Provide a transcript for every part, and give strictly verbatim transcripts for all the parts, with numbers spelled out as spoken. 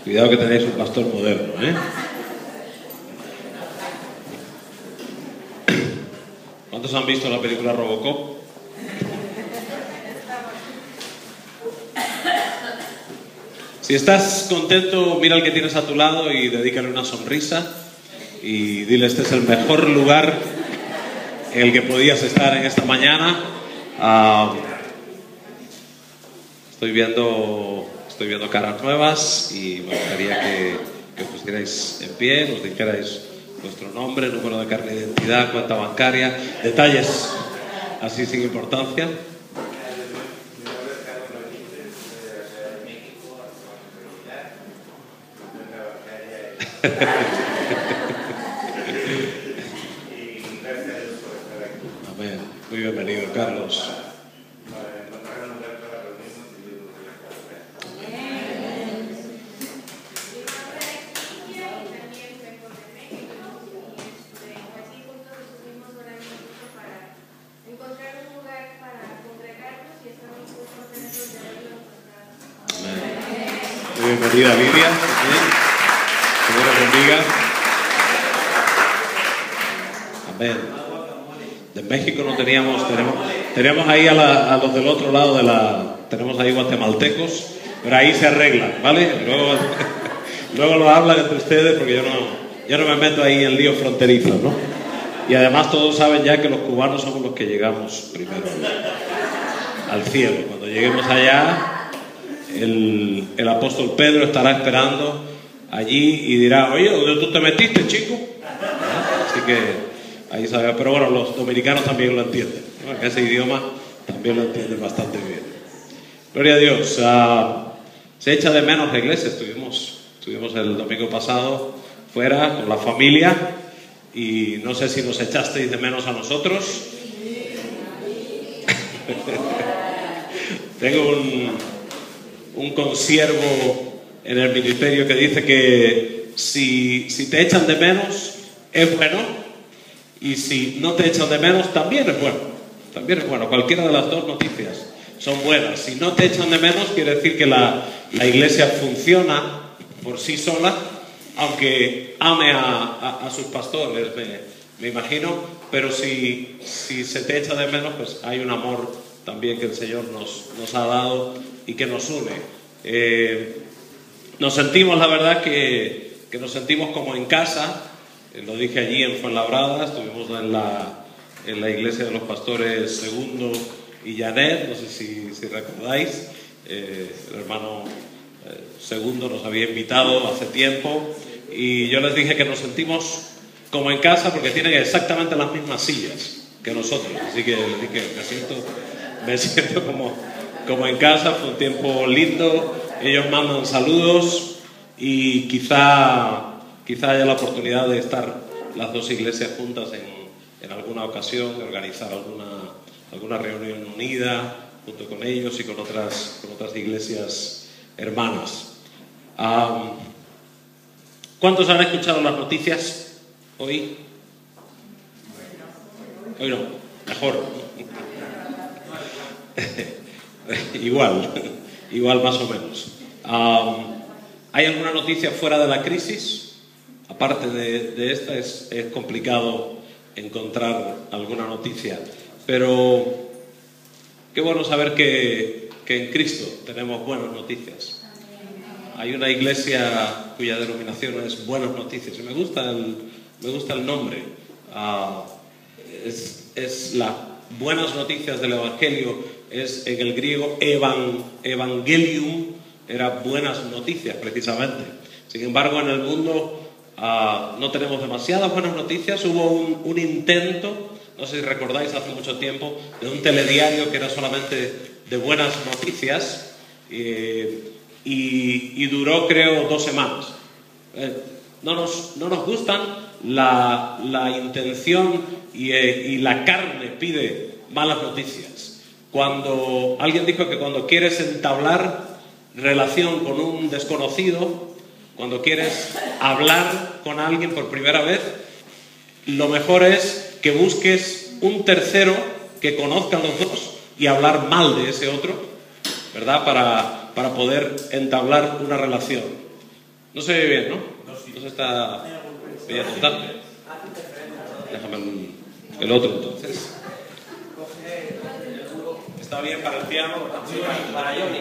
Cuidado que tenéis un pastor moderno, ¿eh? ¿Cuántos han visto la película Robocop? Si estás contento, mira al que tienes a tu lado y dedícale una sonrisa y dile: este es el mejor lugar en el que podías estar en esta mañana. Uh, estoy viendo estoy viendo caras nuevas y me gustaría que, que os pusierais en pie, nos dijerais vuestro nombre, número de carne de identidad, cuenta bancaria, detalles así sin importancia. Amén. Muy bienvenido, Carlos. Bienvenida, Lidia. Bien. Señor os bendiga. Amén. De México no teníamos, tenemos, teníamos ahí a, la, a los del otro lado de la, tenemos ahí guatemaltecos, pero ahí se arreglan, ¿vale? Luego, luego lo hablan entre ustedes porque yo no, yo no me meto ahí en líos fronterizos, ¿no? Y además todos saben ya que los cubanos somos los que llegamos primero al cielo. Cuando lleguemos allá, El, el apóstol Pedro estará esperando allí y dirá: oye, ¿dónde tú te metiste, chico? Así que ahí sabe. Pero bueno, los dominicanos también lo entienden, ¿no? En ese idioma también lo entienden bastante bien. Gloria a Dios. Uh, se echa de menos la iglesia. Estuvimos, estuvimos el domingo pasado fuera con la familia y no sé si nos echasteis de menos a nosotros. Tengo un... un consiervo en el ministerio que dice que si, si te echan de menos es bueno, y si no te echan de menos también es bueno, también es bueno. Cualquiera de las dos noticias son buenas. Si no te echan de menos quiere decir que la, la iglesia funciona por sí sola, aunque ame a, a, a sus pastores, me, me imagino, pero si, si se te echa de menos, pues hay un amor también que el Señor nos, nos ha dado y que nos une. Eh, nos sentimos, la verdad, que, que nos sentimos como en casa. Eh, lo dije allí en Fuenlabrada, estuvimos en la, en la iglesia de los pastores Segundo y Janet, no sé si, si recordáis. Eh, el hermano eh, Segundo nos había invitado hace tiempo y yo les dije que nos sentimos como en casa porque tienen exactamente las mismas sillas que nosotros. Así que les dije: me siento, me siento como... como en casa. Fue un tiempo lindo. Ellos mandan saludos y quizá, quizá haya la oportunidad de estar las dos iglesias juntas en, en alguna ocasión, de organizar alguna, alguna reunión unida junto con ellos y con otras, con otras iglesias hermanas. Um, ¿Cuántos han escuchado las noticias hoy? Hoy no, mejor. Igual, igual más o menos. Um, ¿Hay alguna noticia fuera de la crisis? Aparte de, de esta, es, es complicado encontrar alguna noticia. Pero qué bueno saber que, que en Cristo tenemos buenas noticias. Hay una iglesia cuya denominación es Buenas Noticias. Y me gusta el, me gusta el nombre. Uh, es, es las Buenas Noticias del Evangelio. Es en el griego evan, evangelium, era buenas noticias precisamente. Sin embargo, en el mundo uh, no tenemos demasiadas buenas noticias. Hubo un, un intento, no sé si recordáis, hace mucho tiempo, de un telediario que era solamente de buenas noticias, eh, y, y duró, creo, dos semanas. Eh, no, nos, no nos gustan, la, la intención y, eh, y la carne pide malas noticias. Cuando alguien dijo que cuando quieres entablar relación con un desconocido, cuando quieres hablar con alguien por primera vez, lo mejor es que busques un tercero que conozcan los dos y hablar mal de ese otro, ¿verdad? Para, para poder entablar una relación. No se ve bien, ¿no? No se está viendo. Dale. Déjame el, el otro entonces. Está bien para el piano. Para Johnny.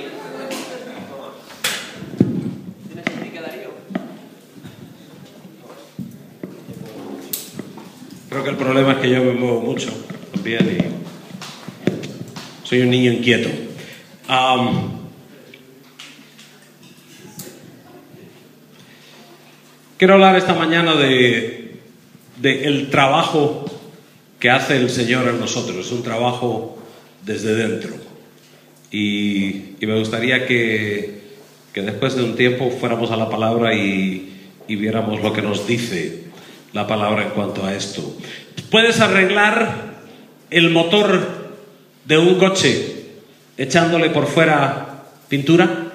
¿Tienes el ticket, Darío? Creo que el problema es que yo me muevo mucho también y soy un niño inquieto. Um, quiero hablar esta mañana de, de el trabajo que hace el Señor en nosotros. Es un trabajo desde dentro. Y, y me gustaría que, que después de un tiempo fuéramos a la palabra y, y viéramos lo que nos dice la palabra en cuanto a esto. ¿Puedes arreglar el motor de un coche echándole por fuera pintura?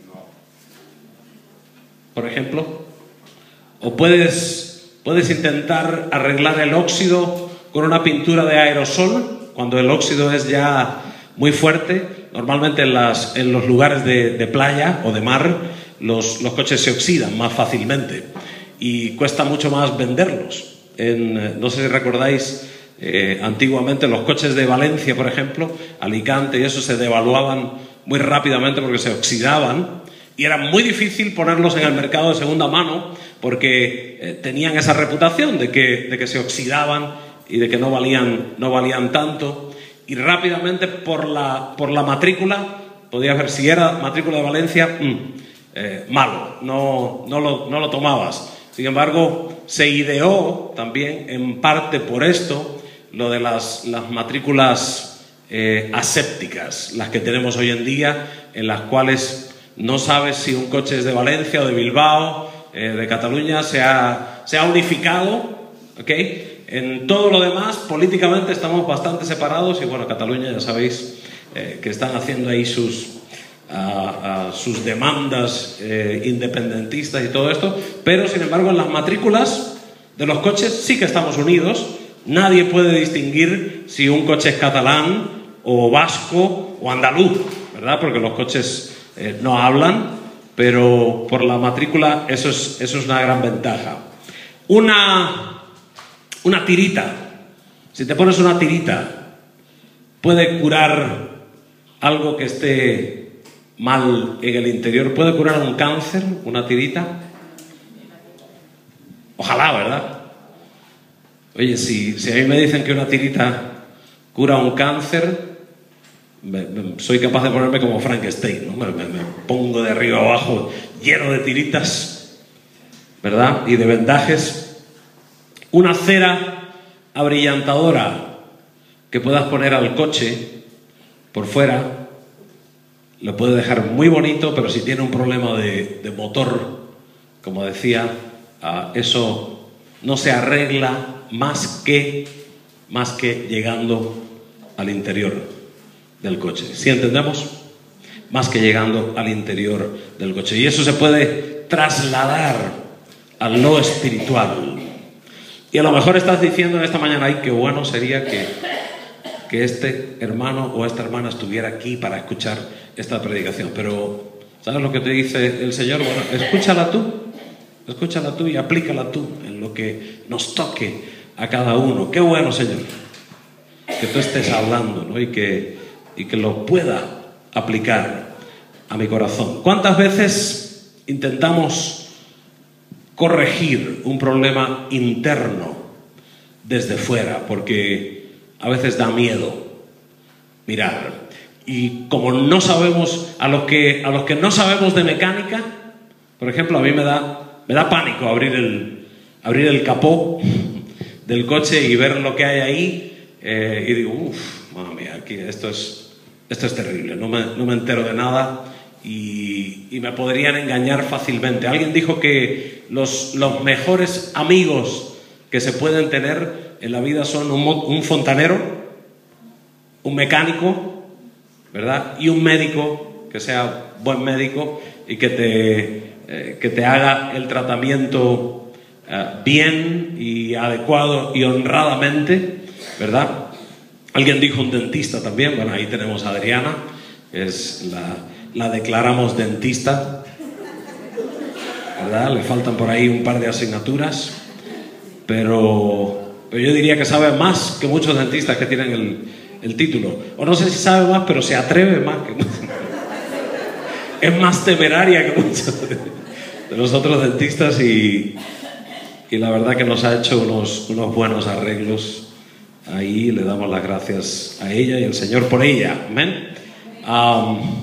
Por ejemplo. ¿O puedes, puedes intentar arreglar el óxido con una pintura de aerosol cuando el óxido es ya muy fuerte? Normalmente en, las, en los lugares de, de playa o de mar los, los coches se oxidan más fácilmente y cuesta mucho más venderlos. En, no sé si recordáis, eh, antiguamente los coches de Valencia, por ejemplo, Alicante y eso, se devaluaban muy rápidamente porque se oxidaban y era muy difícil ponerlos en el mercado de segunda mano porque eh, tenían esa reputación de que, de que se oxidaban y de que no valían, no valían tanto, y rápidamente por la, por la matrícula podías ver si era matrícula de Valencia, mmm, eh, malo, no, no, lo, no lo tomabas. Sin embargo, se ideó también en parte por esto lo de las, las matrículas eh, asépticas, las que tenemos hoy en día, en las cuales no sabes si un coche es de Valencia o de Bilbao, eh, de Cataluña. Se ha, se ha unificado, ¿ok? En todo lo demás, políticamente estamos bastante separados y bueno, Cataluña ya sabéis eh, que están haciendo ahí sus... A, a sus demandas eh, independentistas y todo esto, pero sin embargo en las matrículas de los coches sí que estamos unidos. Nadie puede distinguir si un coche es catalán o vasco o andaluz, ¿verdad? Porque los coches eh, no hablan, pero por la matrícula eso es, eso es una gran ventaja. Una, una tirita, si te pones una tirita, puede curar algo que esté mal en el interior. ¿Puede curar un cáncer, una tirita? Ojalá, ¿verdad? Oye, si, si a mí me dicen que una tirita cura un cáncer, me, me, soy capaz de ponerme como Frankenstein, ¿no? Me, me, me pongo de arriba abajo lleno de tiritas, ¿verdad? Y de vendajes. Una cera abrillantadora que puedas poner al coche por fuera lo puede dejar muy bonito, pero si tiene un problema de, de motor, como decía, uh, eso no se arregla más que, más que llegando al interior del coche. ¿Sí entendemos? Más que llegando al interior del coche. Y eso se puede trasladar al no espiritual. Y a lo mejor estás diciendo en esta mañana, ay, qué bueno sería que, que este hermano o esta hermana estuviera aquí para escuchar esta predicación, pero ¿sabes lo que te dice el Señor? Bueno, escúchala tú, escúchala tú y aplícala tú en lo que nos toque a cada uno. Qué bueno, Señor, que tú estés hablando, ¿no? y, que, y que lo pueda aplicar a mi corazón. ¿Cuántas veces intentamos corregir un problema interno desde fuera? Porque a veces da miedo mirar. Y como no sabemos, a los que, a los que no sabemos de mecánica, por ejemplo, a mí me da, me da pánico abrir el, abrir el capó del coche y ver lo que hay ahí, eh, y digo, uff, madre mía, aquí, esto es, esto es terrible, no me, no me entero de nada y, y me podrían engañar fácilmente. Alguien dijo que los, los mejores amigos que se pueden tener en la vida son un, un fontanero, un mecánico, ¿verdad? Y un médico, que sea buen médico y que te, eh, que te haga el tratamiento eh, bien y adecuado y honradamente, ¿verdad? Alguien dijo un dentista también. Bueno, ahí tenemos a Adriana, que es la, la declaramos dentista. ¿verdad? Le faltan por ahí un par de asignaturas, pero, pero yo diría que sabe más que muchos dentistas que tienen el, el título. O no sé si sabe más, pero se atreve más que muchos. Es más temeraria que muchos de, de los otros dentistas y, y la verdad que nos ha hecho unos, unos buenos arreglos. Ahí le damos las gracias a ella y al Señor por ella. Amén. Um,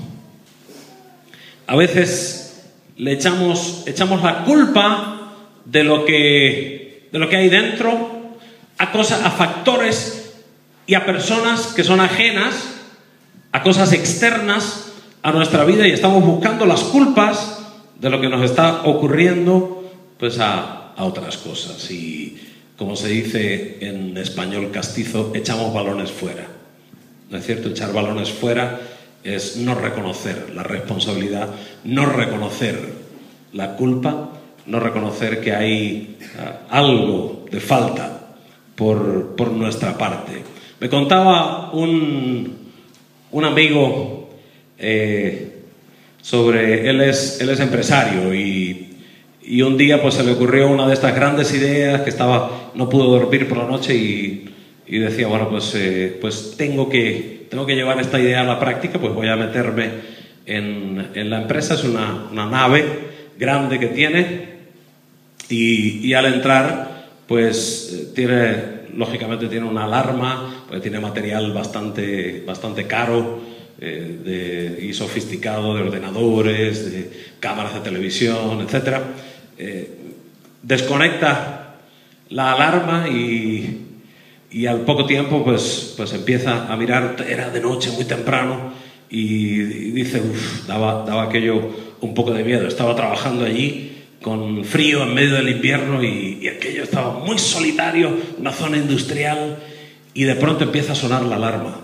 a veces le echamos, echamos la culpa de lo que, de lo que hay dentro a cosas, a factores y a personas que son ajenas, a cosas externas a nuestra vida, y estamos buscando las culpas de lo que nos está ocurriendo pues a, a otras cosas. Y como se dice en español castizo, echamos balones fuera. ¿No es cierto? Echar balones fuera es no reconocer la responsabilidad, no reconocer la culpa, no reconocer que hay uh, algo de falta por, por nuestra parte. Me contaba un, un amigo eh, sobre, él es, él es empresario y, y un día pues se le ocurrió una de estas grandes ideas que estaba, no pudo dormir por la noche y, y decía, bueno, pues, eh, pues tengo que Tengo que llevar esta idea a la práctica, pues voy a meterme en, en la empresa. Es una, una nave grande que tiene y, y al entrar, pues tiene, lógicamente tiene una alarma, pues tiene material bastante, bastante caro eh, de, y sofisticado, de ordenadores, de cámaras de televisión, etcétera. Eh, desconecta la alarma y Y al poco tiempo pues, pues empieza a mirar, era de noche, muy temprano, y, y dice, uff, daba, daba aquello un poco de miedo. Estaba trabajando allí con frío en medio del invierno y, y aquello estaba muy solitario, una zona industrial, y de pronto empieza a sonar la alarma.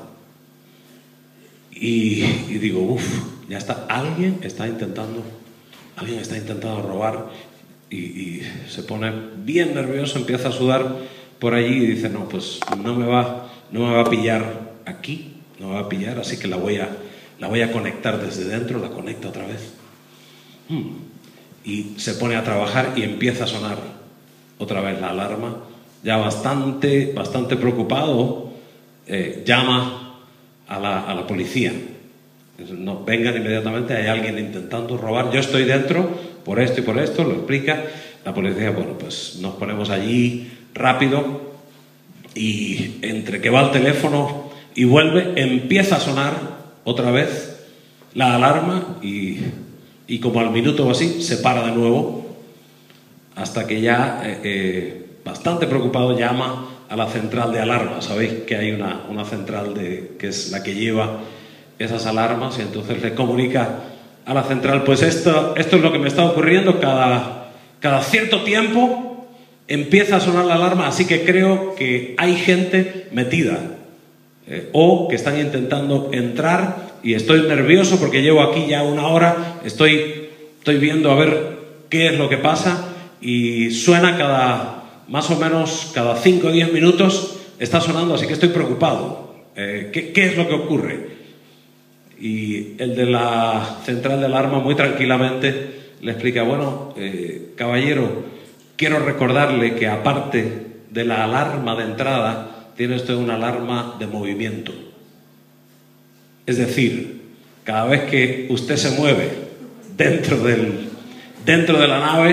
Y, y digo, uff, ya está, alguien está intentando, alguien está intentando robar, y, y se pone bien nervioso, empieza a sudar por allí y dice, no, pues no me va, no me va a pillar aquí, no me va a pillar, así que la voy a, la voy a conectar desde dentro, la conecta otra vez. Hmm. Y se pone a trabajar y empieza a sonar otra vez la alarma. Ya bastante, bastante preocupado, eh, llama a la, a la policía. No, vengan inmediatamente, hay alguien intentando robar, yo estoy dentro por esto y por esto, lo explica. La policía, bueno, pues nos ponemos allí rápido y entre que va al teléfono y vuelve, empieza a sonar otra vez la alarma y, y como al minuto o así se para de nuevo hasta que ya eh, eh, bastante preocupado llama a la central de alarma. Sabéis que hay una, una central de, que es la que lleva esas alarmas, y entonces le comunica a la central, pues esto, esto es lo que me está ocurriendo, cada, cada cierto tiempo empieza a sonar la alarma, así que creo que hay gente metida eh, o que están intentando entrar y estoy nervioso porque llevo aquí ya una hora, estoy, estoy viendo a ver qué es lo que pasa y suena cada, más o menos cada cinco o diez minutos está sonando, así que estoy preocupado. Eh, ¿qué, ¿Qué es lo que ocurre? Y el de la central de alarma muy tranquilamente le explica, bueno, eh, caballero, quiero recordarle que aparte de la alarma de entrada, tiene usted una alarma de movimiento. Es decir, cada vez que usted se mueve dentro, del, dentro de la nave,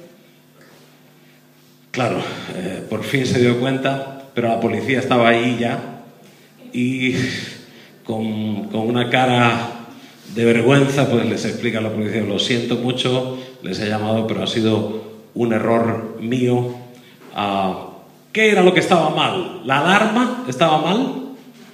claro, eh, por fin se dio cuenta, pero la policía estaba ahí ya y con, con una cara de vergüenza, pues les explica a la policía, lo siento mucho, les he llamado, pero ha sido un error mío. Uh, ¿Qué era lo que estaba mal? ¿La alarma estaba mal?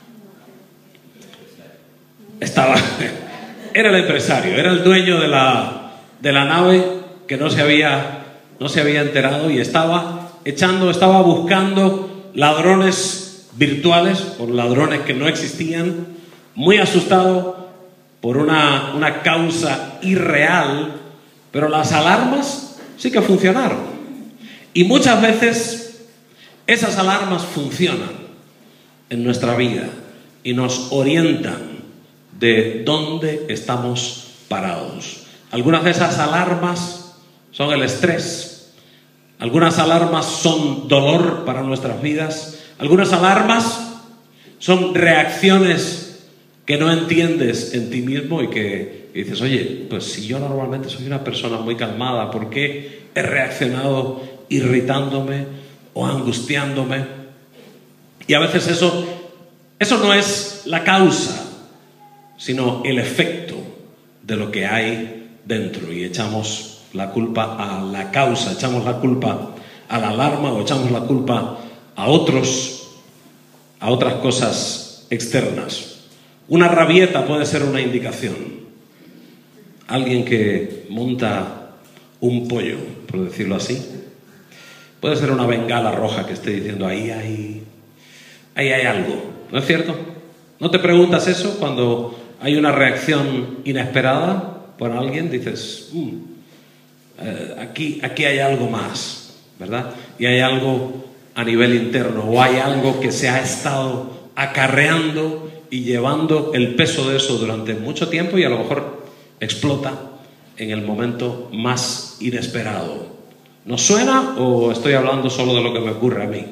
Estaba... Era el empresario, era el dueño de la, de la nave que no se había, no se había enterado y estaba echando, estaba buscando ladrones virtuales, o ladrones que no existían, muy asustado por una, una causa irreal, pero las alarmas sí que funcionaron. Y muchas veces esas alarmas funcionan en nuestra vida y nos orientan de dónde estamos parados. Algunas de esas alarmas son el estrés. Algunas alarmas son dolor para nuestras vidas. Algunas alarmas son reacciones que no entiendes en ti mismo y que y dices, oye, pues si yo normalmente soy una persona muy calmada, ¿por qué he reaccionado irritándome o angustiándome? Y a veces eso, eso no es la causa, sino el efecto de lo que hay dentro. Y echamos la culpa a la causa, echamos la culpa a la alarma o echamos la culpa a otros, a otras cosas externas. Una rabieta puede ser una indicación. Alguien que monta un pollo, por decirlo así, puede ser una bengala roja que esté diciendo ahí hay, ahí hay algo, ¿no es cierto? ¿No te preguntas eso cuando hay una reacción inesperada por alguien? Dices, mm, eh, aquí, aquí hay algo más, ¿verdad? Y hay algo a nivel interno, o hay algo que se ha estado acarreando y llevando el peso de eso durante mucho tiempo y a lo mejor explota en el momento más inesperado. ¿Nos suena o estoy hablando solo de lo que me ocurre a mí?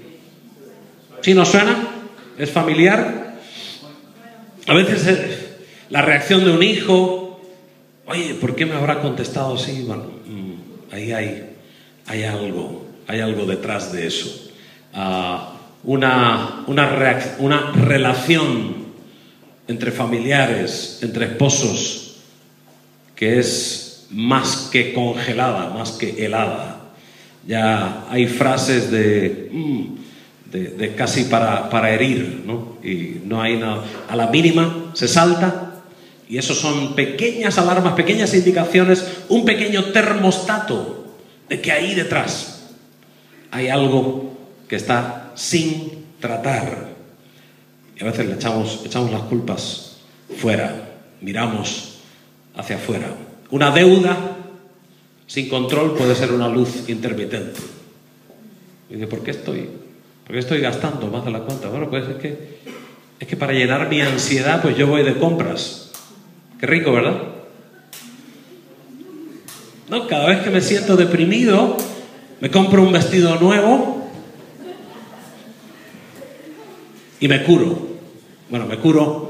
¿Sí nos suena? ¿Es familiar? A veces eh, la reacción de un hijo, oye, ¿por qué me habrá contestado así? Bueno, mmm, ahí hay, hay algo, hay algo detrás de eso. Uh, una, una, reacc- una relación entre familiares, entre esposos, que es más que congelada, más que helada. Ya hay frases de, mm, de, de casi para, para herir, ¿no? Y no hay nada. A la mínima se salta y eso son pequeñas alarmas, pequeñas indicaciones, un pequeño termostato de que ahí detrás hay algo que está sin tratar. Y a veces le echamos, echamos las culpas fuera, miramos hacia afuera. Una deuda sin control puede ser una luz intermitente. Y dice, ¿por qué estoy, por qué estoy gastando más de la cuenta? Bueno, pues es que, es que para llenar mi ansiedad, pues yo voy de compras. Qué rico, ¿verdad? No, cada vez que me siento deprimido, me compro un vestido nuevo y me curo. Bueno, me curo.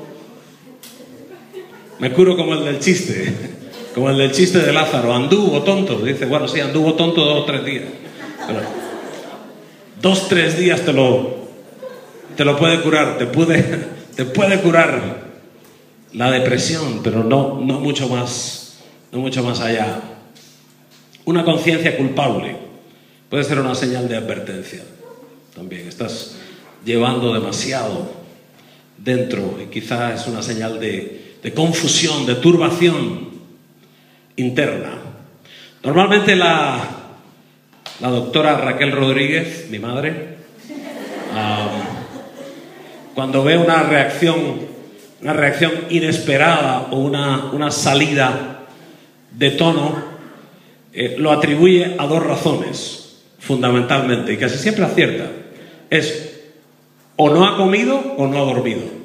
Me curo como el del chiste, como el del chiste de Lázaro, anduvo tonto. Dice, bueno, sí, anduvo tonto dos o tres días. Pero dos, tres días te lo, te lo puede curar, te puede, te puede curar la depresión, pero no, no mucho más, no mucho más allá. Una conciencia culpable puede ser una señal de advertencia. También estás llevando demasiado dentro y quizá es una señal de de confusión, de turbación interna. Normalmente la, la doctora Raquel Rodríguez, mi madre, um, cuando ve una reacción, una reacción inesperada o una, una salida de tono, eh, lo atribuye a dos razones, fundamentalmente, y casi siempre acierta. Es o no ha comido o no ha dormido.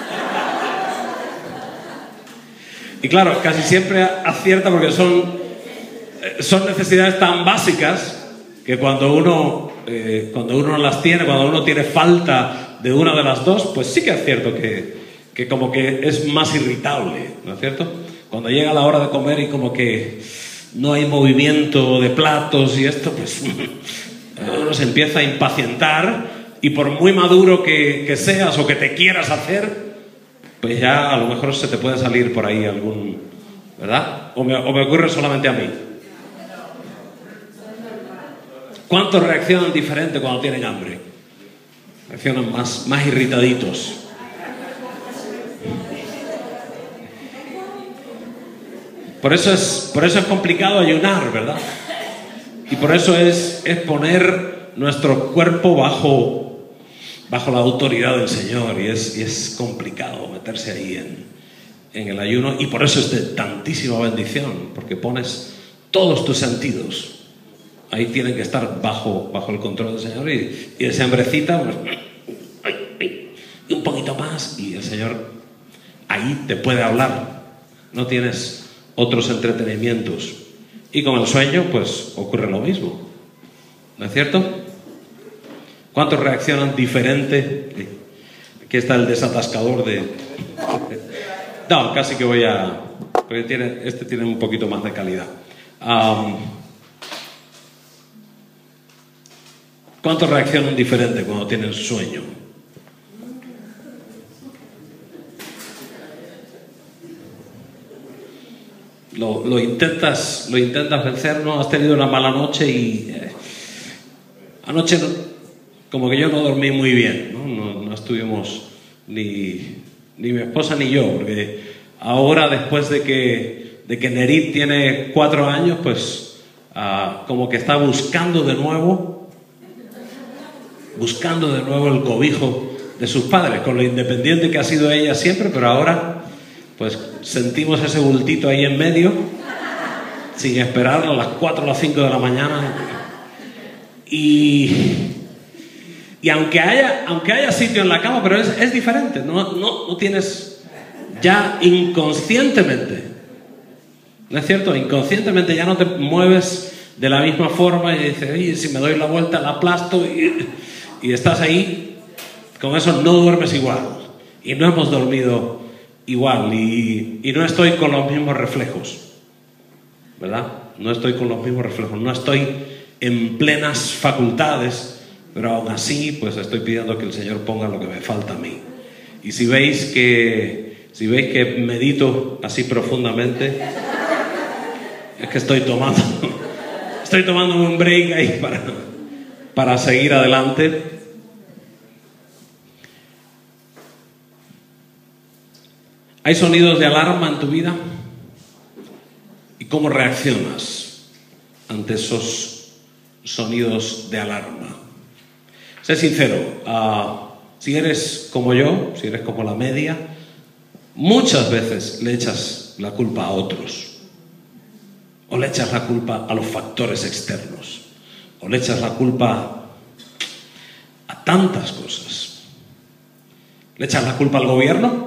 Y claro, casi siempre acierta porque son, son necesidades tan básicas que cuando uno, eh, cuando uno las tiene, cuando uno tiene falta de una de las dos, pues sí que es cierto que, que como que es más irritable, ¿no es cierto? Cuando llega la hora de comer y como que no hay movimiento de platos y esto, pues uno se empieza a impacientar y por muy maduro que, que seas o que te quieras hacer, pues ya a lo mejor se te puede salir por ahí algún, ¿verdad? O me, o me ocurre solamente a mí. ¿Cuántos reaccionan diferente cuando tienen hambre? Reaccionan más, más irritaditos. Por eso es, por eso es complicado ayunar, ¿verdad? Y por eso es, es poner nuestro cuerpo bajo... bajo la autoridad del Señor y es, y es complicado meterse ahí en, en el ayuno y por eso es de tantísima bendición porque pones todos tus sentidos ahí, tienen que estar bajo, bajo el control del Señor y, y esa hambrecita pues, y un poquito más y el Señor ahí te puede hablar, no tienes otros entretenimientos Y con el sueño, pues ocurre lo mismo. ¿No es cierto? ¿Cuántos reaccionan diferente? Aquí está el desatascador de... No, casi que voy a... Porque tiene, este tiene un poquito más de calidad. Um, ¿Cuántos reaccionan diferente cuando tienen sueño? Lo, lo intentas lo intentas vencer, ¿no? Has tenido una mala noche y eh, anoche no, como que yo no dormí muy bien, ¿no? No, no estuvimos ni, ni mi esposa ni yo, porque ahora después de que, de que Nerit tiene cuatro años, pues uh, como que está buscando de nuevo, buscando de nuevo el cobijo de sus padres, con lo independiente que ha sido ella siempre, pero ahora pues sentimos ese bultito ahí en medio, sin esperarlo, a las cuatro o las cinco de la mañana. Y, y aunque haya, aunque haya sitio en la cama, pero es, es diferente, no, no, no tienes ya inconscientemente, ¿no es cierto? Inconscientemente ya no te mueves de la misma forma y dices, oye, si me doy la vuelta la aplasto y, y estás ahí, con eso no duermes igual. Y no hemos dormido igual y, y no estoy con los mismos reflejos, ¿verdad? No estoy con los mismos reflejos, no estoy en plenas facultades, pero aún así pues estoy pidiendo que el Señor ponga lo que me falta a mí. Y si veis que si veis que medito así profundamente, es que estoy tomando estoy tomando un break ahí para, para seguir adelante. ¿Hay sonidos de alarma en tu vida? ¿Y cómo reaccionas ante esos sonidos de alarma? Sé sincero, uh, si eres como yo, si eres como la media, muchas veces le echas la culpa a otros, o le echas la culpa a los factores externos, o le echas la culpa a tantas cosas. ¿Le echas la culpa al gobierno?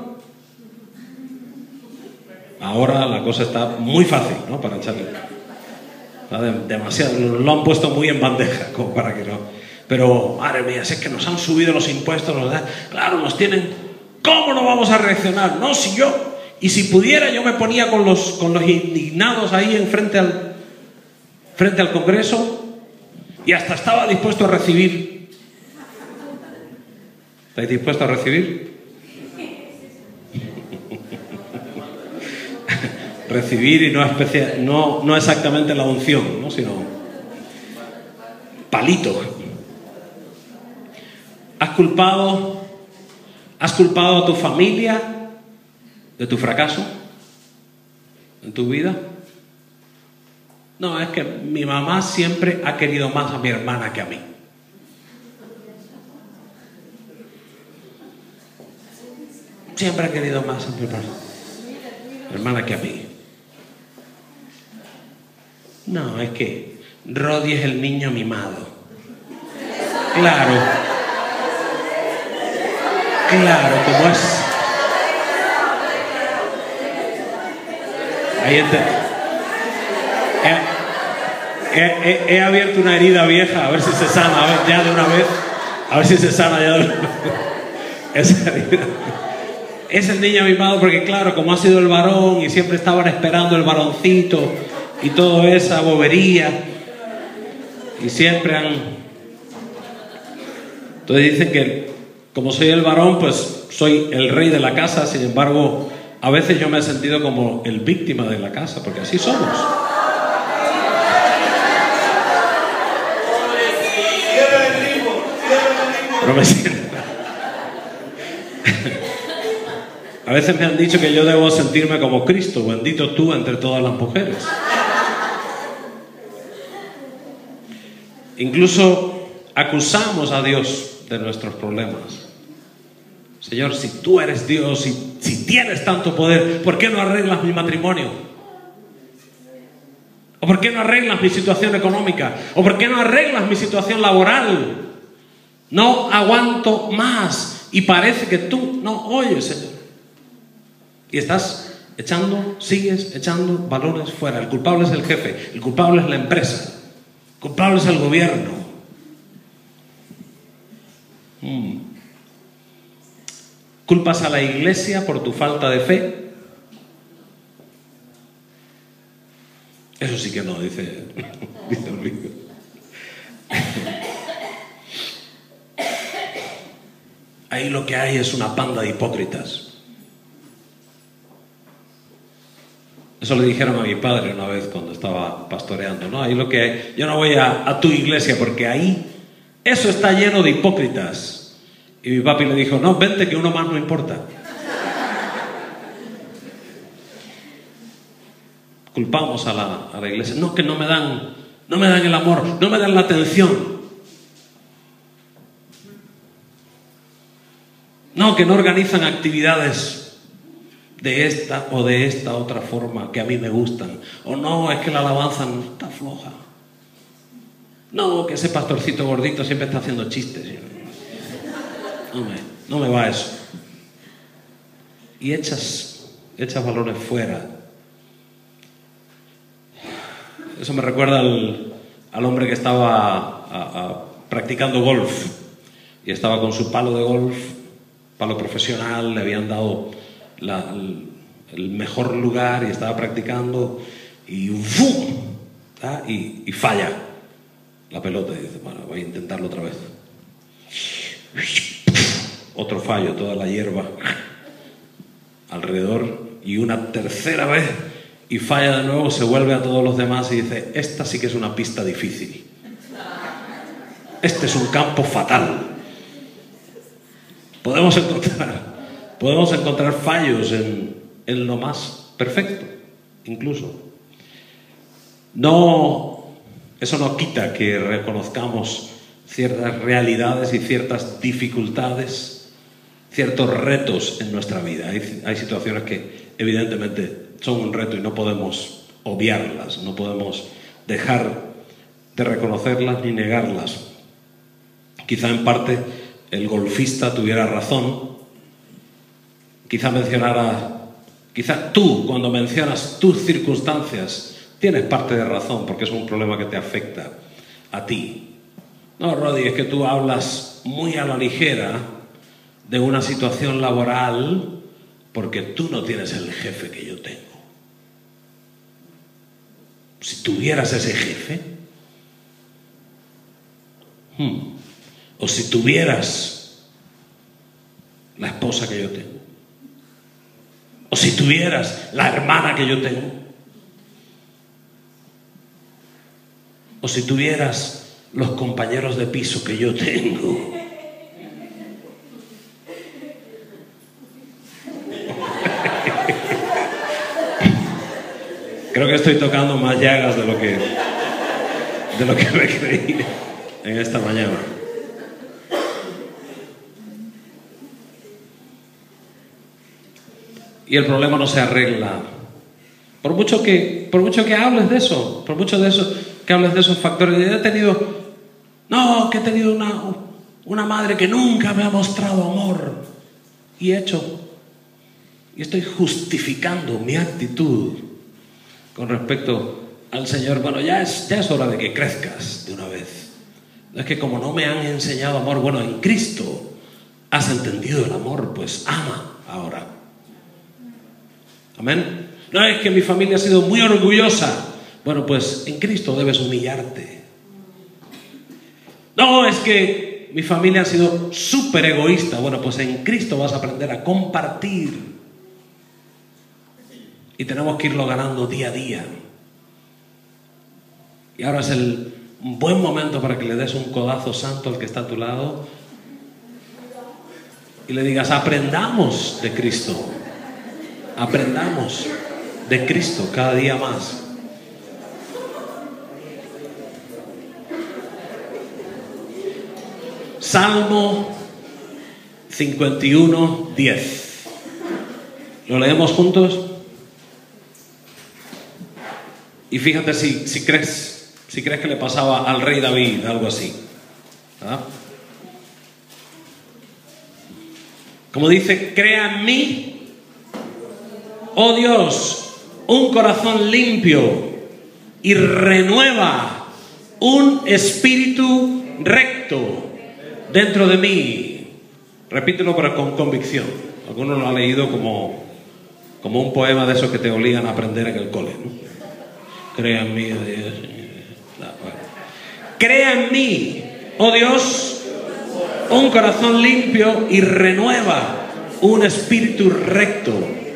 Ahora la cosa está muy fácil, ¿no? Para echarle. Demasiado, lo han puesto muy en bandeja, como para que no. Pero, madre mía, si es que nos han subido los impuestos, ¿verdad? Claro, nos tienen. ¿Cómo no vamos a reaccionar? No, si yo. Y si pudiera, yo me ponía con los, con los indignados ahí en frente al, frente al Congreso y hasta estaba dispuesto a recibir. ¿Estáis dispuestos a recibir? Recibir y no, especia, no, no exactamente la unción, ¿no? Sino palito. ¿Has culpado, has culpado a tu familia de tu fracaso en tu vida? No, es que mi mamá siempre ha querido más a mi hermana que a mí. Siempre ha querido más a mi hermana, hermana que a mí. No, es que Rodi es el niño mimado. Claro. Claro, como es. Ahí está. He, he, he, he abierto una herida vieja, a ver si se sana, a ver, ya de una vez. A ver si se sana ya de una vez. Esa herida. Es el niño mimado porque, claro, como ha sido el varón y siempre estaban esperando el varoncito y toda esa bobería y siempre han... Entonces dicen que como soy el varón, pues soy el rey de la casa. Sin embargo, a veces yo me he sentido como el víctima de la casa, porque así somos. Pero me siento... A veces me han dicho que yo debo sentirme como Cristo, bendito tú entre todas las mujeres. Incluso acusamos a Dios de nuestros problemas. Señor, si tú eres Dios, si, si tienes tanto poder, ¿por qué no arreglas mi matrimonio? ¿O por qué no arreglas mi situación económica? ¿O por qué no arreglas mi situación laboral? No aguanto más y parece que tú no oyes, Señor. Y estás echando, sigues echando balones fuera. El culpable es el jefe, el culpable es la empresa, el culpable es el gobierno. Mm. ¿Culpas a la iglesia por tu falta de fe? Eso sí que no, dice, dice el rico. Ahí lo que hay es una panda de hipócritas. Eso le dijeron a mi padre una vez cuando estaba pastoreando, ¿no? Ahí lo que hay, yo no voy a, a tu iglesia porque ahí eso está lleno de hipócritas. Y mi papi le dijo, no, vente que uno más no importa. Culpamos a la, a la iglesia. No, que no me dan, no me dan el amor, no me dan la atención. No, que no organizan actividades de esta o de esta otra forma que a mí me gustan. O no, es que la alabanza no está floja. No, que ese pastorcito gordito siempre está haciendo chistes. No me, no me va eso. Y echas, echas balones fuera. Eso me recuerda al, al hombre que estaba a, a, practicando golf. Y estaba con su palo de golf, palo profesional, le habían dado la, el, el mejor lugar y estaba practicando y ¡fum! ¿Ah? Y, y falla la pelota y dice, bueno, voy a intentarlo otra vez. Otro fallo, toda la hierba alrededor y una tercera vez y falla de nuevo, se vuelve a todos los demás y dice, esta sí que es una pista difícil, este es un campo fatal. Podemos encontrar podemos encontrar fallos en, en lo más perfecto, incluso. No, eso no quita que reconozcamos ciertas realidades y ciertas dificultades, ciertos retos en nuestra vida. Hay, hay situaciones que evidentemente son un reto y no podemos obviarlas, no podemos dejar de reconocerlas ni negarlas. Quizá en parte el golfista tuviera razón, quizá mencionara, quizá tú cuando mencionas tus circunstancias tienes parte de razón porque es un problema que te afecta a ti. No, Rodi, es que tú hablas muy a la ligera de una situación laboral porque tú no tienes el jefe que yo tengo. Si tuvieras ese jefe, hmm, o si tuvieras la esposa que yo tengo, o si tuvieras la hermana que yo tengo, o si tuvieras los compañeros de piso que yo tengo. Creo que estoy tocando más llagas de lo que de lo que me creí en esta mañana. Y el problema no se arregla. Por mucho que, por mucho que hables de eso, por mucho de eso, que hables de esos factores. Yo he tenido, no, que he tenido una, una madre que nunca me ha mostrado amor. Y he hecho, y estoy justificando mi actitud con respecto al Señor. Bueno, ya es, ya es hora de que crezcas de una vez. Es que como no me han enseñado amor, bueno, en Cristo has entendido el amor, pues ama ahora. Amén. No es que mi familia ha sido muy orgullosa. Bueno, pues en Cristo debes humillarte. No, es que mi familia ha sido súper egoísta. Bueno, pues en Cristo vas a aprender a compartir. Y tenemos que irlo ganando día a día. Y ahora es el, un buen momento para que le des un codazo santo al que está a tu lado y le digas, aprendamos de Cristo. Aprendamos de Cristo cada día más. Salmo cincuenta y uno, diez. ¿Lo leemos juntos? Y fíjate si, si crees si crees que le pasaba al rey David algo así. ¿Ah? Como dice, crea en mí, oh Dios, un corazón limpio y renueva un espíritu recto dentro de mí. Repítelo pero con convicción. Algunos lo han leído como, como un poema de esos que te obligan a aprender en el cole, ¿no? Crea en mí, Dios. Crea en mí, oh Dios, un corazón limpio y renueva un espíritu recto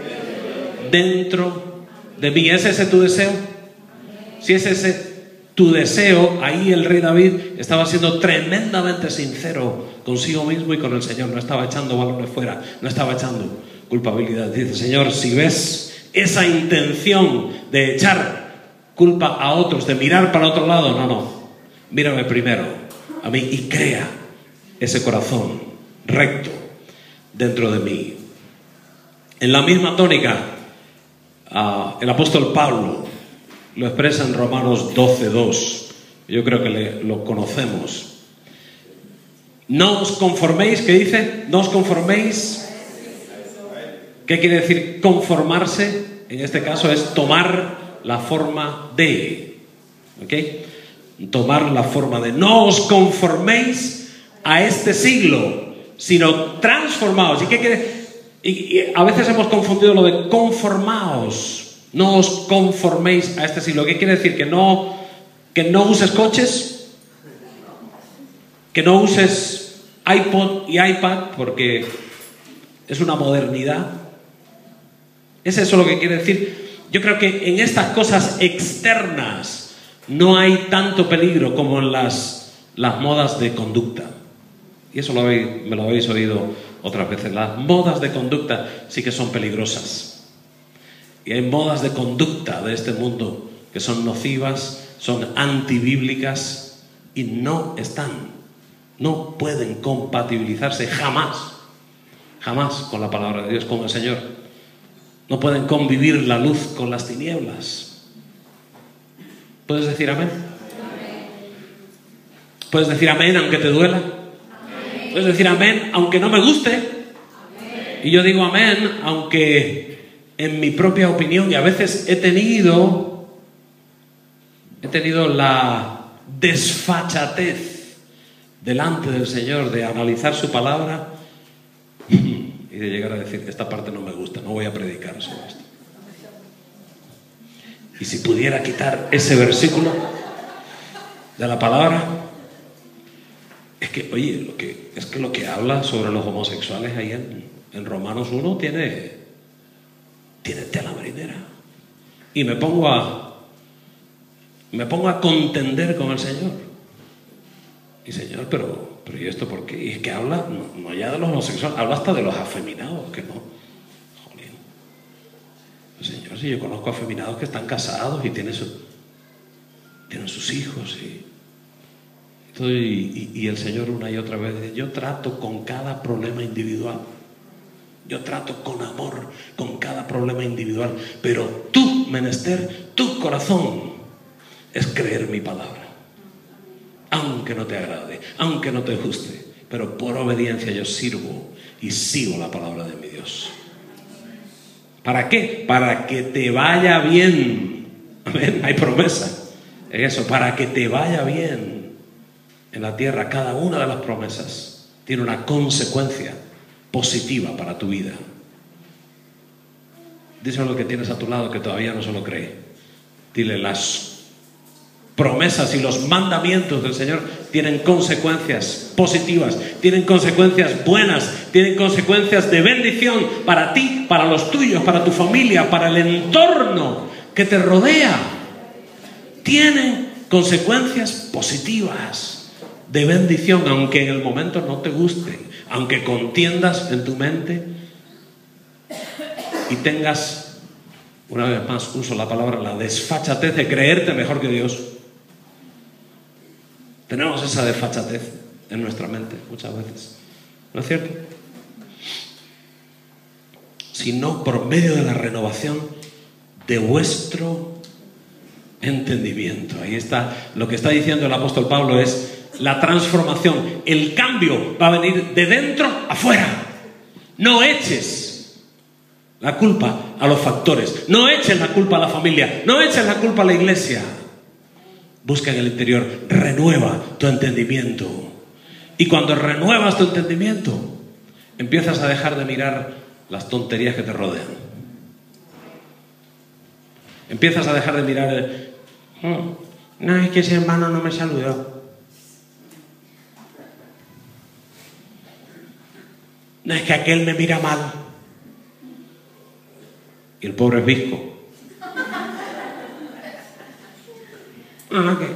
dentro de mí. ¿Es ese tu deseo? Si es ese tu deseo, ahí el rey David estaba siendo tremendamente sincero consigo mismo y con el Señor. No estaba echando balones fuera, no estaba echando culpabilidad. Dice: Señor, si ves esa intención de echar culpa a otros, de mirar para otro lado, no, no, mírame primero a mí y crea ese corazón recto dentro de mí. En la misma tónica, uh, el apóstol Pablo lo expresa en Romanos doce dos. Yo creo que le, lo conocemos. No os conforméis, ¿qué dice? No os conforméis. ¿Qué quiere decir conformarse? En este caso es tomar la forma de, ¿ok? Tomar la forma de. No os conforméis a este siglo, sino transformaos. ¿Y qué quiere? Y, y a veces hemos confundido lo de conformaos. No os conforméis a este siglo. ¿Qué quiere decir? Que no, que no uses coches, que no uses iPod y iPad porque es una modernidad. ¿Es eso lo que quiere decir? Yo creo que en estas cosas externas no hay tanto peligro como en las, las modas de conducta. Y eso lo habéis, me lo habéis oído otras veces. Las modas de conducta sí que son peligrosas. Y hay modas de conducta de este mundo que son nocivas, son antibíblicas y no están, no pueden compatibilizarse jamás, jamás con la palabra de Dios, con el Señor. No pueden convivir la luz con las tinieblas. ¿Puedes decir amén? ¿Puedes decir amén aunque te duela? Amén. ¿Puedes decir amén aunque no me guste? Amén. Y yo digo amén aunque en mi propia opinión, y a veces he tenido he tenido la desfachatez delante del Señor de analizar su palabra y de llegar a decir: esta parte no me gusta, no voy a predicar sobre esto. Y si pudiera quitar ese versículo de la palabra, es que, oye, lo que, es que lo que habla sobre los homosexuales ahí en, en Romanos uno tiene tiene tela marinera. Y me pongo a me pongo a contender con el Señor. Y Señor, pero, pero ¿y esto por qué? Y es que habla, no, no ya de los homosexuales, habla hasta de los afeminados, que no. Jolín. Señor, si yo conozco afeminados que están casados y tienen, su, tienen sus hijos y, y, y, y el Señor una y otra vez dice: yo trato con cada problema individual. Yo trato con amor con cada problema individual, pero tu menester, tu corazón es creer mi palabra, aunque no te agrade, aunque no te guste, pero por obediencia yo sirvo y sigo la palabra de mi Dios. ¿Para qué? Para que te vaya bien. Amén. Hay promesa en eso, para que te vaya bien en la tierra. Cada una de las promesas tiene una consecuencia positiva para tu vida. Díselo a lo que tienes a tu lado que todavía no se lo cree. Dile: las promesas y los mandamientos del Señor tienen consecuencias positivas, tienen consecuencias buenas, tienen consecuencias de bendición para ti, para los tuyos, para tu familia, para el entorno que te rodea. Tienen consecuencias positivas de bendición, aunque en el momento no te gusten, aunque contiendas en tu mente y tengas, una vez más uso la palabra, la desfachatez de creerte mejor que Dios. Tenemos esa desfachatez en nuestra mente muchas veces, ¿no es cierto? Sino por medio de la renovación de vuestro entendimiento. Ahí está lo que está diciendo el apóstol Pablo, es la transformación. El cambio va a venir de dentro afuera. No eches la culpa a los factores. No echen la culpa a la familia, no echen la culpa a la iglesia. Busca en el interior, renueva tu entendimiento. Y cuando renuevas tu entendimiento, empiezas a dejar de mirar las tonterías que te rodean. Empiezas a dejar de mirar el, oh, no, es que ese hermano no me saludó. No, es que aquel me mira mal. Y el pobre es visco. Ah, ¿qué?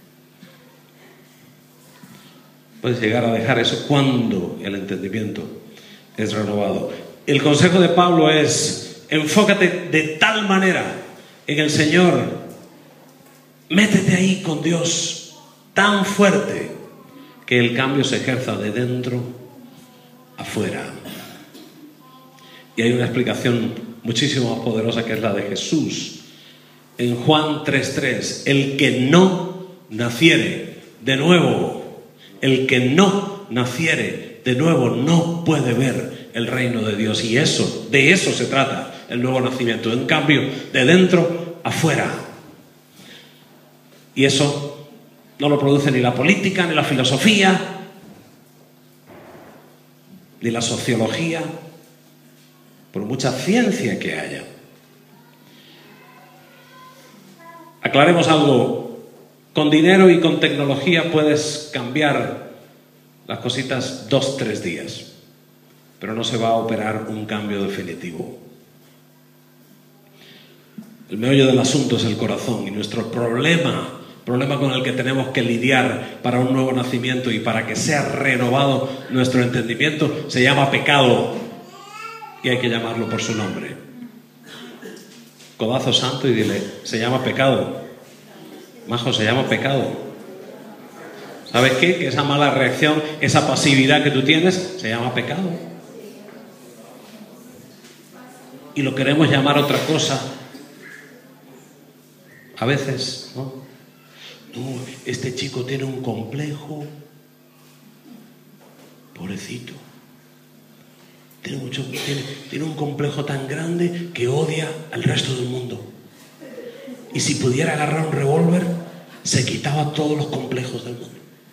Puedes llegar a dejar eso cuando el entendimiento es renovado. El consejo de Pablo es: enfócate de tal manera en el Señor, métete ahí con Dios tan fuerte que el cambio se ejerza de dentro afuera. Y hay una explicación muchísimo más poderosa, que es la de Jesús. En Juan tres tres, el que no naciere de nuevo, el que no naciere de nuevo no puede ver el reino de Dios. Y eso, de eso se trata el nuevo nacimiento, en cambio de dentro afuera. Y eso no lo produce ni la política, ni la filosofía, ni la sociología, por mucha ciencia que haya. Aclaremos algo: con dinero y con tecnología puedes cambiar las cositas dos, tres días, pero no se va a operar un cambio definitivo. El meollo del asunto es el corazón, y nuestro problema, problema con el que tenemos que lidiar para un nuevo nacimiento y para que sea renovado nuestro entendimiento, se llama pecado, y hay que llamarlo por su nombre. Codazo santo y dile: se llama pecado. Majo, se llama pecado. ¿Sabes qué? Que esa mala reacción, esa pasividad que tú tienes, se llama pecado. Y lo queremos llamar otra cosa a veces, ¿no? No, este chico tiene un complejo, pobrecito. Tiene, mucho, tiene, tiene un complejo tan grande que odia al resto del mundo. Y si pudiera agarrar un revólver, se quitaba todos los complejos del mundo.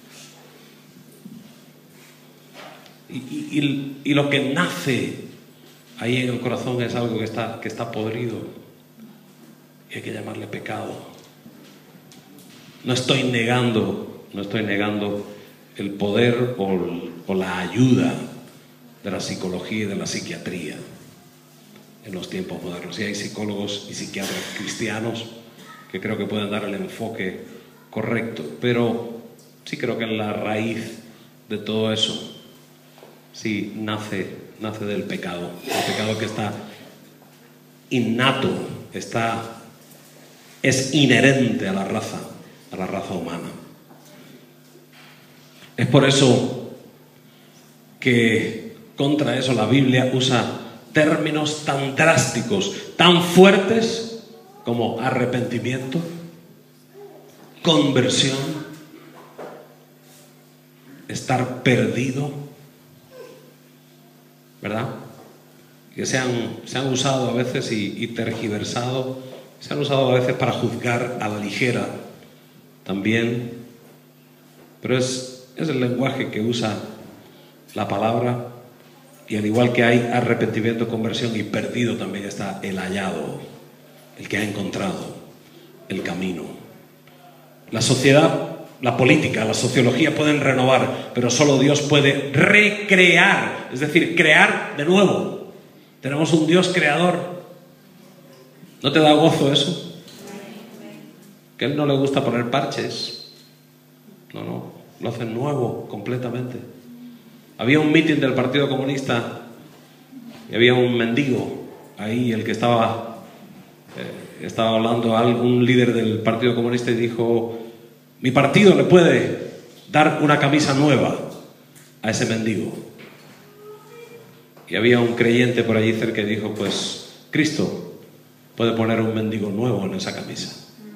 Y, y, y, y lo que nace ahí en el corazón es algo que está, que está podrido. Y hay que llamarle pecado. No estoy negando, no estoy negando el poder o, o la ayuda de la psicología y de la psiquiatría en los tiempos modernos. Y hay psicólogos y psiquiatras cristianos que creo que pueden dar el enfoque correcto, pero sí creo que en la raíz de todo eso sí nace, nace del pecado, el pecado que está innato, está, es inherente a la raza, a la raza humana. Es por eso que contra eso la Biblia usa términos tan drásticos, tan fuertes como arrepentimiento, conversión, estar perdido, ¿verdad? Que se han, se han usado a veces y, y tergiversado, se han usado a veces para juzgar a la ligera también, pero es, es el lenguaje que usa la palabra. Y al igual que hay arrepentimiento, conversión y perdido, también está el hallado, el que ha encontrado el camino. La sociedad, la política, la sociología pueden renovar, pero solo Dios puede recrear, es decir, crear de nuevo. Tenemos un Dios creador. ¿No te da gozo eso? Que a Él no le gusta poner parches. No, no, lo hace nuevo completamente. Había un mitin del Partido Comunista y había un mendigo ahí, el que estaba, eh, estaba hablando a algún líder del Partido Comunista y dijo: mi partido le puede dar una camisa nueva a ese mendigo. Y había un creyente por allí cerca y dijo: pues Cristo puede poner un mendigo nuevo en esa camisa.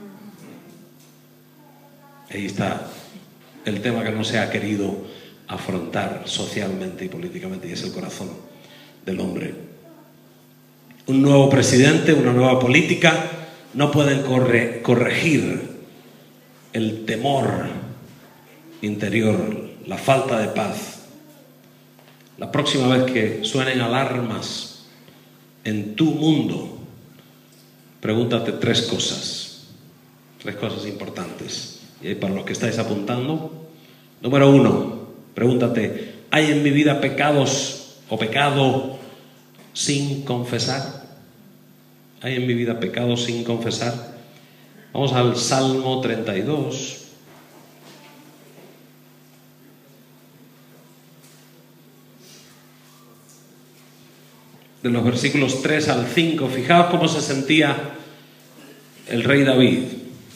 Ahí está el tema que no se ha querido afrontar socialmente y políticamente, y es el corazón del hombre. un nuevo presidente, una nueva política, no pueden corre, corregir el temor interior, la falta de paz. La próxima vez que suenen alarmas en tu mundo, pregúntate tres cosas, tres cosas importantes. Y ahí para los que estáis apuntando, número uno, pregúntate, ¿hay en mi vida pecados o pecado sin confesar? ¿Hay en mi vida pecado sin confesar? Vamos al Salmo treinta y dos. De los versículos tres al cinco, fijaos cómo se sentía el rey David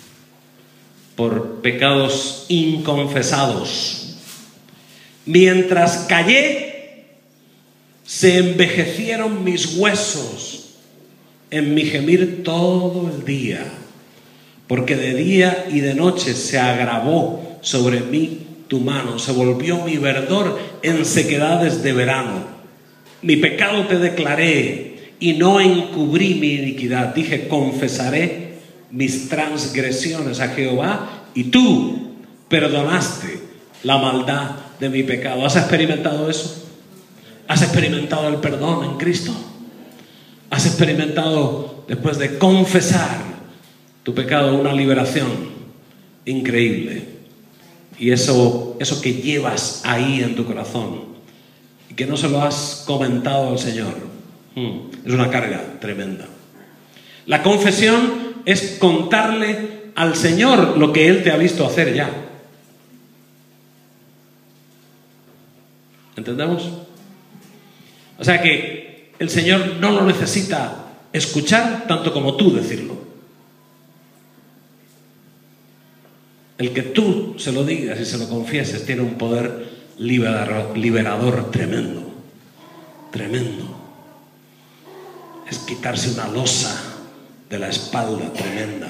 por pecados inconfesados. Mientras callé, se envejecieron mis huesos en mi gemir todo el día, porque de día y de noche se agravó sobre mí tu mano, se volvió mi verdor en sequedades de verano. Mi pecado te declaré y no encubrí mi iniquidad. Dije, confesaré mis transgresiones a Jehová y tú perdonaste la maldad de mi pecado. ¿Has experimentado eso? ¿Has experimentado el perdón en Cristo? ¿Has experimentado, después de confesar tu pecado, una liberación increíble? Y eso, eso que llevas ahí en tu corazón y que no se lo has comentado al Señor, es una carga tremenda. La confesión es contarle al Señor lo que Él te ha visto hacer ya. ¿Entendemos? O sea que el Señor no lo necesita escuchar tanto como tú decirlo. El que tú se lo digas y se lo confieses tiene un poder liberador, liberador tremendo, tremendo. Es quitarse una losa de la espalda tremenda.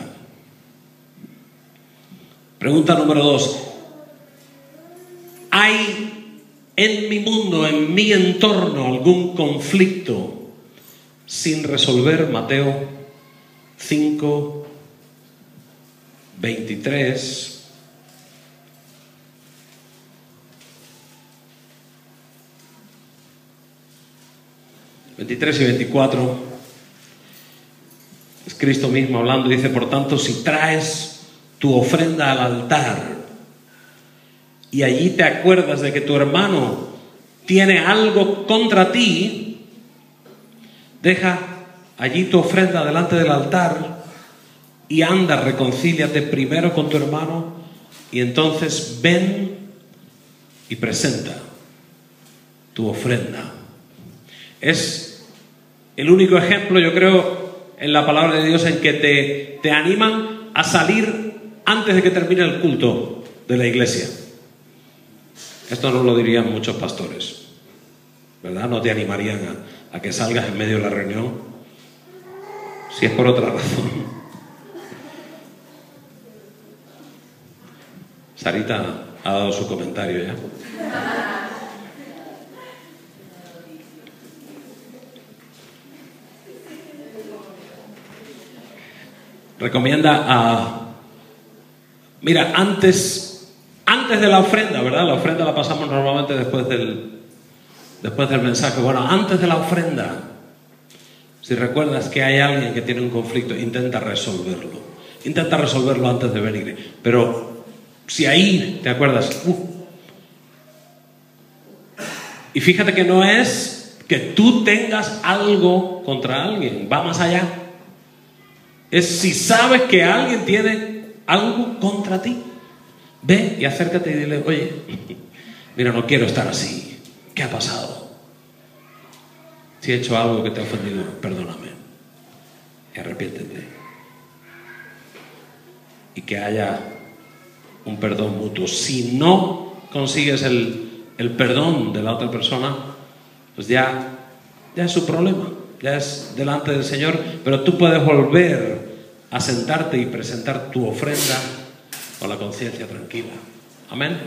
Pregunta número dos. ¿Hay en mi mundo, en mi entorno, algún conflicto sin resolver? Mateo cinco, veintitrés. veintitrés y veinticuatro, es Cristo mismo hablando, dice, por tanto, si traes tu ofrenda al altar y allí te acuerdas de que tu hermano tiene algo contra ti, deja allí tu ofrenda delante del altar y anda, reconcíliate primero con tu hermano y entonces ven y presenta tu ofrenda. Es el único ejemplo, yo creo, en la palabra de Dios en que te, te animan a salir antes de que termine el culto de la iglesia. Esto no lo dirían muchos pastores, ¿verdad? No te animarían a, a que salgas en medio de la reunión, si es por otra razón. Sarita ha dado su comentario ya. Recomienda a... Mira, antes, antes de la ofrenda, ¿verdad? La ofrenda la pasamos normalmente después del, después del mensaje. Bueno, antes de la ofrenda, si recuerdas que hay alguien que tiene un conflicto, intenta resolverlo. Intenta resolverlo antes de venir. Pero si ahí te acuerdas... Uh, y fíjate que no es que tú tengas algo contra alguien, va más allá. Es si sabes que alguien tiene algo contra ti, ve y acércate y dile, oye, mira, no quiero estar así. ¿Qué ha pasado? Si he hecho algo que te ha ofendido, perdóname. Y arrepiéntete. Y que haya un perdón mutuo. Si no consigues el, el perdón de la otra persona, pues ya, ya es su problema. Ya es delante del Señor, pero tú puedes volver a sentarte y presentar tu ofrenda con la conciencia tranquila. Amén.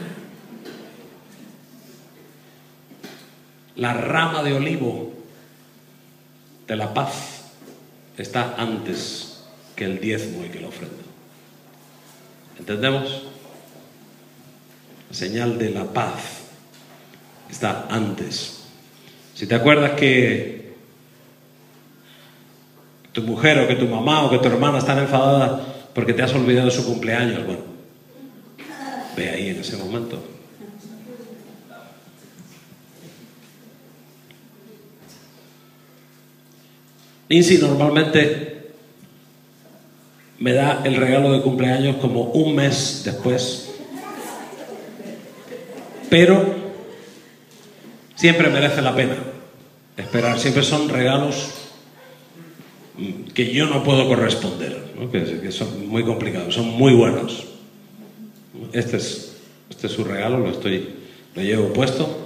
La rama de olivo de la paz está antes que el diezmo y que la ofrenda. ¿Entendemos? La señal de la paz está antes. Si te acuerdas que tu mujer o que tu mamá o que tu hermana están enfadadas porque te has olvidado de su cumpleaños, bueno, ve ahí en ese momento. Lindsay normalmente me da el regalo de cumpleaños como un mes después, pero siempre merece la pena esperar. Siempre son regalos que yo no puedo corresponder, ¿no? que, que son muy complicados, son muy buenos. Este es, este es su regalo, lo estoy, lo llevo puesto.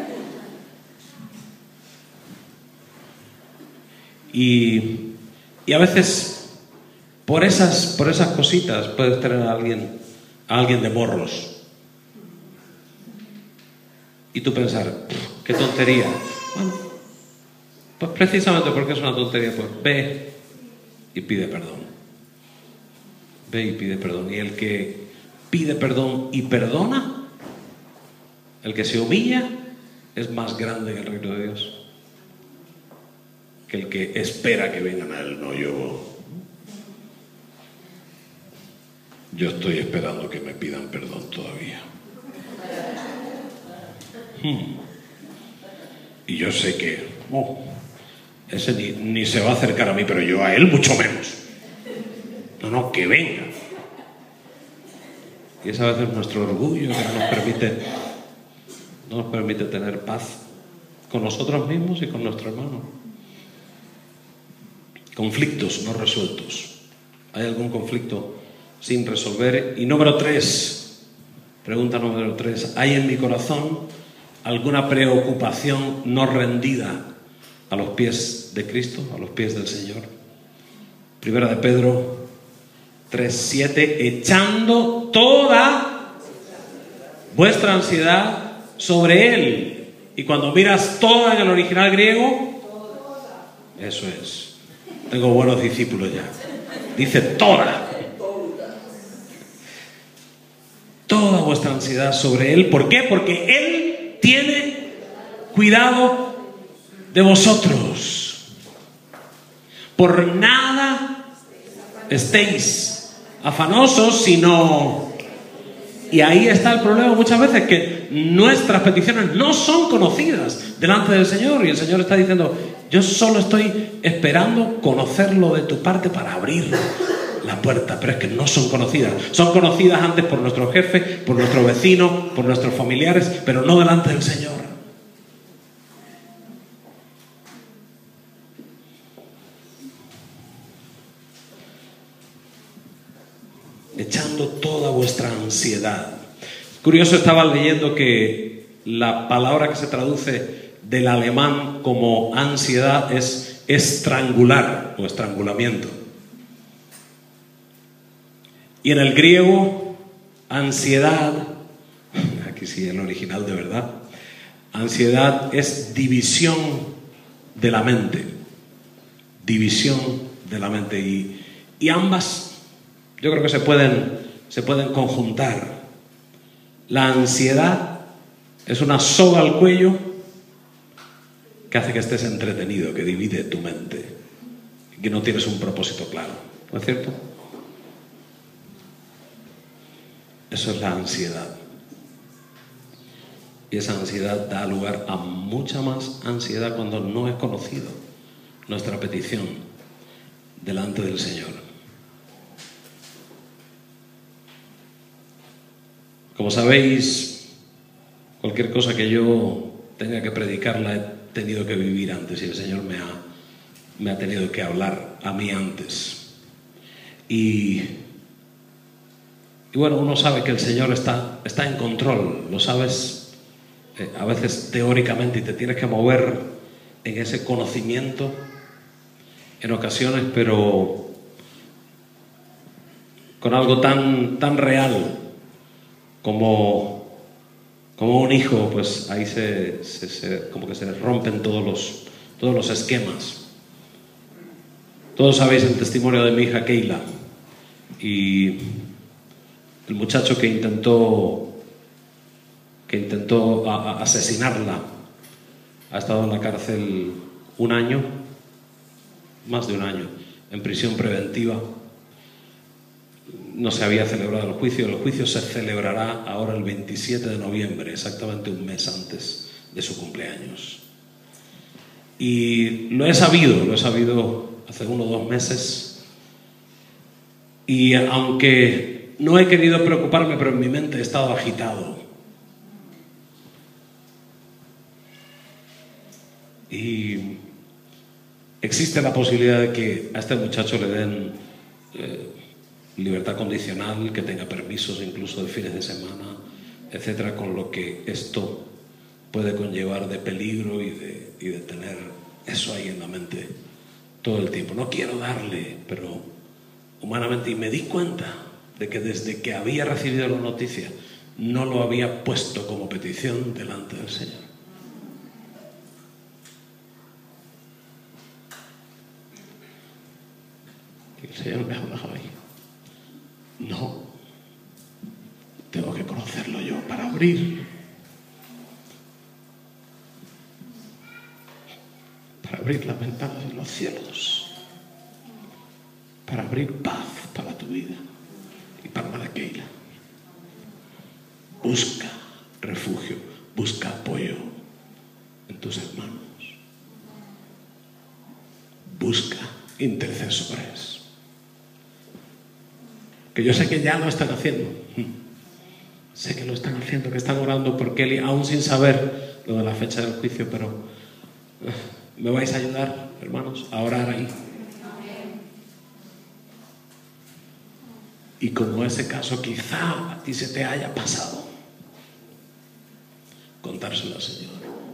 Y, y a veces por esas, por esas cositas puedes tener a alguien, a alguien de morros. Y tú pensar, qué tontería. Bueno, pues precisamente porque es una tontería, pues ve y pide perdón. Ve y pide perdón. Y el que pide perdón y perdona, el que se humilla, es más grande en el reino de Dios que el que espera que vengan a él. No, yo yo estoy esperando que me pidan perdón todavía. Hmm. Y yo sé que oh, ese ni, ni se va a acercar a mí, pero yo a él mucho menos. No, no, que venga. Y es a veces nuestro orgullo que no nos permite, no nos permite tener paz con nosotros mismos y con nuestro hermano. Conflictos no resueltos. ¿Hay algún conflicto sin resolver? Y número tres, pregunta número tres, ¿hay en mi corazón alguna preocupación no rendida a los pies de Cristo, a los pies del Señor? Primera de Pedro tres siete, echando toda vuestra ansiedad sobre Él. Y cuando miras toda en el original griego, eso es. Tengo buenos discípulos ya. Dice toda. Toda vuestra ansiedad sobre Él. ¿Por qué? Porque Él tiene cuidado de vosotros. Por nada estéis afanosos, sino... Y ahí está el problema muchas veces, que nuestras peticiones no son conocidas delante del Señor. Y el Señor está diciendo, yo solo estoy esperando conocerlo de tu parte para abrir la puerta. Pero es que no son conocidas. Son conocidas antes por nuestro jefe, por nuestro vecino, por nuestros familiares, pero no delante del Señor. Echando toda vuestra ansiedad. Curioso, estaba leyendo que la palabra que se traduce del alemán como ansiedad es estrangular o estrangulamiento. Y en el griego, ansiedad, aquí sí el original de verdad, ansiedad es división de la mente. División de la mente. Y, y ambas yo creo que se pueden, se pueden conjuntar. La ansiedad es una soga al cuello que hace que estés entretenido, que divide tu mente, que no tienes un propósito claro. ¿No es cierto? Eso es la ansiedad. Y esa ansiedad da lugar a mucha más ansiedad cuando no es conocido nuestra petición delante del Señor. Como sabéis, cualquier cosa que yo tenga que predicar la he tenido que vivir antes, y el Señor me ha, me ha tenido que hablar a mí antes. Y, y bueno, uno sabe que el Señor está, está en control, lo sabes eh, a veces teóricamente, y te tienes que mover en ese conocimiento en ocasiones, pero con algo tan, tan real como, como un hijo, pues ahí se, se, se, como que se rompen todos los, todos los esquemas. Todos sabéis el testimonio de mi hija Keila y el muchacho que intentó que intentó a, a asesinarla. Ha estado en la cárcel un año, más de un año, en prisión preventiva. No se había celebrado el juicio. El juicio se celebrará ahora el veintisiete de noviembre, exactamente un mes antes de su cumpleaños. Y lo he sabido, lo he sabido hace uno o dos meses. Y aunque no he querido preocuparme, pero en mi mente he estado agitado. Y existe la posibilidad de que a este muchacho le den eh, libertad condicional, que tenga permisos incluso de fines de semana, etcétera, con lo que esto puede conllevar de peligro y de, y de tener eso ahí en la mente todo el tiempo. No quiero darle, pero humanamente, y me di cuenta de que desde que había recibido la noticia no lo había puesto como petición delante del Señor. Y el Señor me ha hablado ahí. No, tengo que conocerlo yo para abrir, para abrir las ventanas de los cielos, para abrir paz para tu vida y para la de Keila. Busca refugio, busca apoyo en tus hermanos, busca intercesores. Que yo sé que ya lo están haciendo. Sé que lo están haciendo, que están orando por Kelly, aún sin saber lo de la fecha del juicio, pero ¿me vais a ayudar, hermanos, a orar ahí? Y como ese caso quizá a ti se te haya pasado, contárselo al Señor.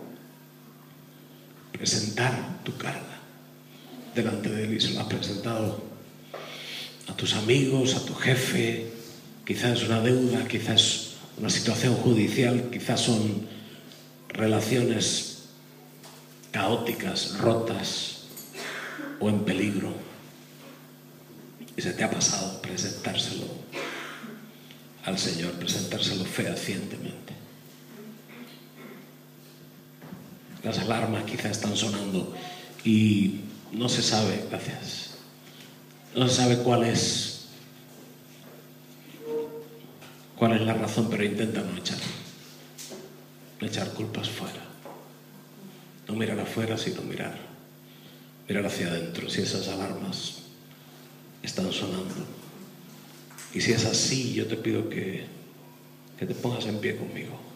Presentar tu carga delante de Él, y se lo has presentado a tus amigos, a tu jefe. Quizás es una deuda, quizás es una situación judicial, quizás son relaciones caóticas, rotas o en peligro. Y se te ha pasado presentárselo al Señor, presentárselo fehacientemente. Las alarmas quizás están sonando y no se sabe, gracias. No se sabe cuál es cuál es la razón, pero intenta no echar no echar culpas fuera, no mirar afuera, sino mirar mirar hacia adentro. Si esas alarmas están sonando, y si es así, yo te pido que, que te pongas en pie conmigo.